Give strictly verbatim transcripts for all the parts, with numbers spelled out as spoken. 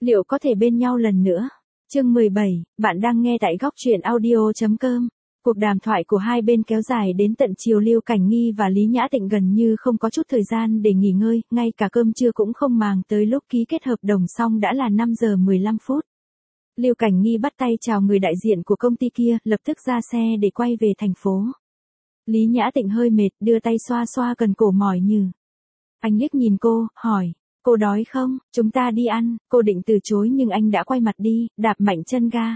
Liệu có thể bên nhau lần nữa? Chương mười bảy, bạn đang nghe tại góc truyện audio.com. Cuộc đàm thoại của hai bên kéo dài đến tận chiều. Lưu Cảnh Nghi và Lý Nhã Tịnh gần như không có chút thời gian để nghỉ ngơi, ngay cả cơm trưa cũng không màng tới. Lúc ký kết hợp đồng xong đã là năm giờ mười lăm phút. Lưu Cảnh Nghi bắt tay chào người đại diện của công ty kia, lập tức ra xe để quay về thành phố. Lý Nhã Tịnh hơi mệt, đưa tay xoa xoa cần cổ mỏi nhừ. Anh liếc nhìn cô, hỏi, cô đói không, chúng ta đi ăn. Cô định từ chối nhưng anh đã quay mặt đi, đạp mạnh chân ga.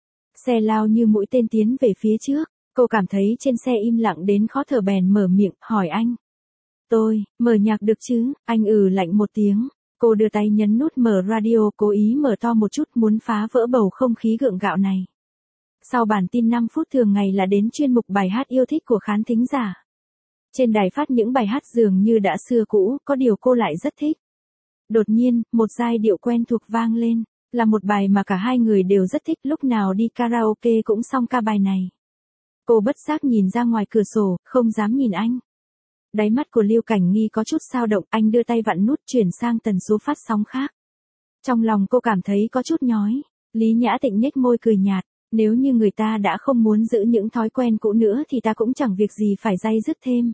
Xe lao như mũi tên tiến về phía trước. Cô cảm thấy trên xe im lặng đến khó thở bèn mở miệng, hỏi anh. Tôi, mở nhạc được chứ? Anh ừ lạnh một tiếng. Cô đưa tay nhấn nút mở radio, cố ý mở to một chút, muốn phá vỡ bầu không khí gượng gạo này. Sau bản tin năm phút thường ngày là đến chuyên mục bài hát yêu thích của khán thính giả. Trên đài phát những bài hát dường như đã xưa cũ, có điều cô lại rất thích. Đột nhiên, một giai điệu quen thuộc vang lên, là một bài mà cả hai người đều rất thích, lúc nào đi karaoke cũng xong ca bài này. Cô bất giác nhìn ra ngoài cửa sổ, không dám nhìn anh. Đáy mắt của Lưu Cảnh Nghi có chút dao động, anh đưa tay vặn nút chuyển sang tần số phát sóng khác. Trong lòng cô cảm thấy có chút nhói. Lý Nhã Tịnh nhếch môi cười nhạt, nếu như người ta đã không muốn giữ những thói quen cũ nữa thì ta cũng chẳng việc gì phải day dứt thêm.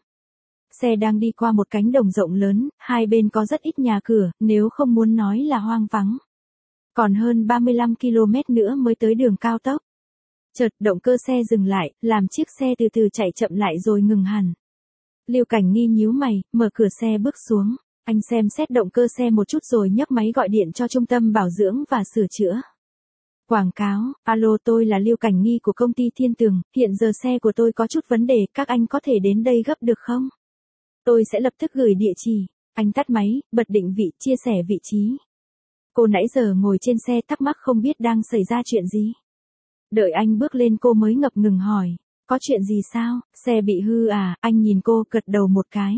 Xe đang đi qua một cánh đồng rộng lớn, hai bên có rất ít nhà cửa, nếu không muốn nói là hoang vắng. Còn hơn ba mươi lăm ki lô mét nữa mới tới đường cao tốc. Chợt động cơ xe dừng lại, làm chiếc xe từ từ chạy chậm lại rồi ngừng hẳn. Lưu Cảnh Nghi nhíu mày, mở cửa xe bước xuống. Anh xem xét động cơ xe một chút rồi nhấc máy gọi điện cho trung tâm bảo dưỡng và sửa chữa. Quảng cáo, alo, tôi là Lưu Cảnh Nghi của công ty Thiên Tường, hiện giờ xe của tôi có chút vấn đề, các anh có thể đến đây gấp được không? Tôi sẽ lập tức gửi địa chỉ. Anh tắt máy, bật định vị, chia sẻ vị trí. Cô nãy giờ ngồi trên xe thắc mắc không biết đang xảy ra chuyện gì. Đợi anh bước lên cô mới ngập ngừng hỏi, có chuyện gì sao, xe bị hư à? Anh nhìn cô gật đầu một cái.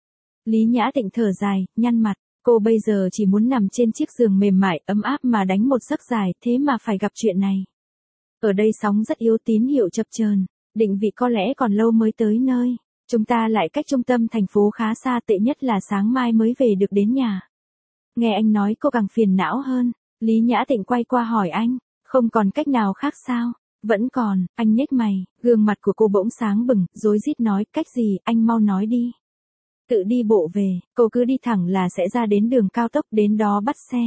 Lý Nhã Tịnh thở dài, nhăn mặt, cô bây giờ chỉ muốn nằm trên chiếc giường mềm mại, ấm áp mà đánh một giấc dài, thế mà phải gặp chuyện này. Ở đây sóng rất yếu, tín hiệu chập chờn, định vị có lẽ còn lâu mới tới nơi. Chúng ta lại cách trung tâm thành phố khá xa, tệ nhất là sáng mai mới về được đến nhà. Nghe anh nói cô càng phiền não hơn. Lý Nhã Tịnh quay qua hỏi anh, không còn cách nào khác sao? Vẫn còn, anh nhếch mày, gương mặt của cô bỗng sáng bừng, rối rít nói, cách gì, anh mau nói đi. Tự đi bộ về, cô cứ đi thẳng là sẽ ra đến đường cao tốc, đến đó bắt xe.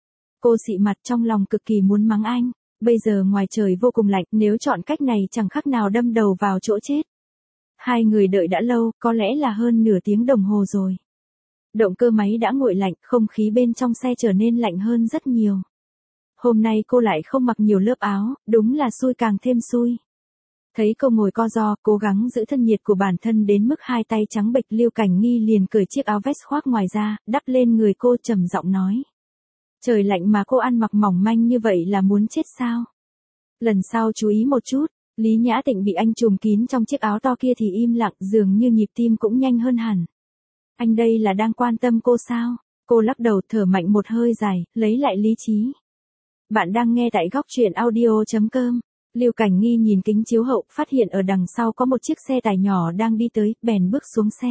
Cô xị mặt, trong lòng cực kỳ muốn mắng anh, bây giờ ngoài trời vô cùng lạnh, nếu chọn cách này chẳng khác nào đâm đầu vào chỗ chết. Hai người đợi đã lâu, có lẽ là hơn nửa tiếng đồng hồ rồi. Động cơ máy đã nguội lạnh, không khí bên trong xe trở nên lạnh hơn rất nhiều. Hôm nay cô lại không mặc nhiều lớp áo, đúng là xui càng thêm xui. Thấy cô ngồi co ro, cố gắng giữ thân nhiệt của bản thân đến mức hai tay trắng bệch, Lưu Cảnh Nghi liền cởi chiếc áo vest khoác ngoài ra, đắp lên người cô, trầm giọng nói. Trời lạnh mà cô ăn mặc mỏng manh như vậy là muốn chết sao? Lần sau chú ý một chút. Lý Nhã Tịnh bị anh trùm kín trong chiếc áo to kia thì im lặng, dường như nhịp tim cũng nhanh hơn hẳn. Anh đây là đang quan tâm cô sao? Cô lắc đầu, thở mạnh một hơi dài, lấy lại lý trí. Bạn đang nghe tại góc truyện audio.com. Lưu Cảnh Nghi nhìn kính chiếu hậu, phát hiện ở đằng sau có một chiếc xe tải nhỏ đang đi tới, bèn bước xuống xe.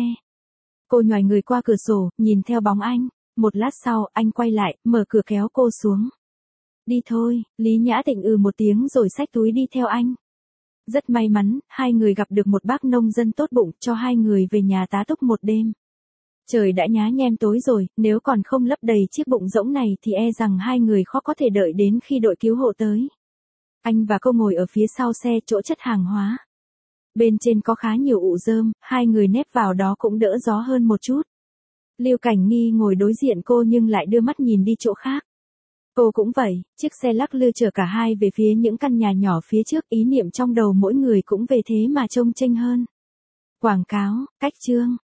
Cô nhoài người qua cửa sổ, nhìn theo bóng anh. Một lát sau, anh quay lại, mở cửa kéo cô xuống. Đi thôi. Lý Nhã Tịnh ừ một tiếng rồi xách túi đi theo anh. Rất may mắn, hai người gặp được một bác nông dân tốt bụng, cho hai người về nhà tá túc một đêm. Trời đã nhá nhem tối rồi, nếu còn không lấp đầy chiếc bụng rỗng này thì e rằng hai người khó có thể đợi đến khi đội cứu hộ tới. Anh và cô ngồi ở phía sau xe, chỗ chất hàng hóa. Bên trên có khá nhiều ụ rơm, hai người nép vào đó cũng đỡ gió hơn một chút. Lưu Cảnh Nghi ngồi đối diện cô nhưng lại đưa mắt nhìn đi chỗ khác. Cô cũng vậy, chiếc xe lắc lư chở cả hai về phía những căn nhà nhỏ phía trước, ý niệm trong đầu mỗi người cũng về thế mà trông chênh hơn. Quảng cáo, cách chương,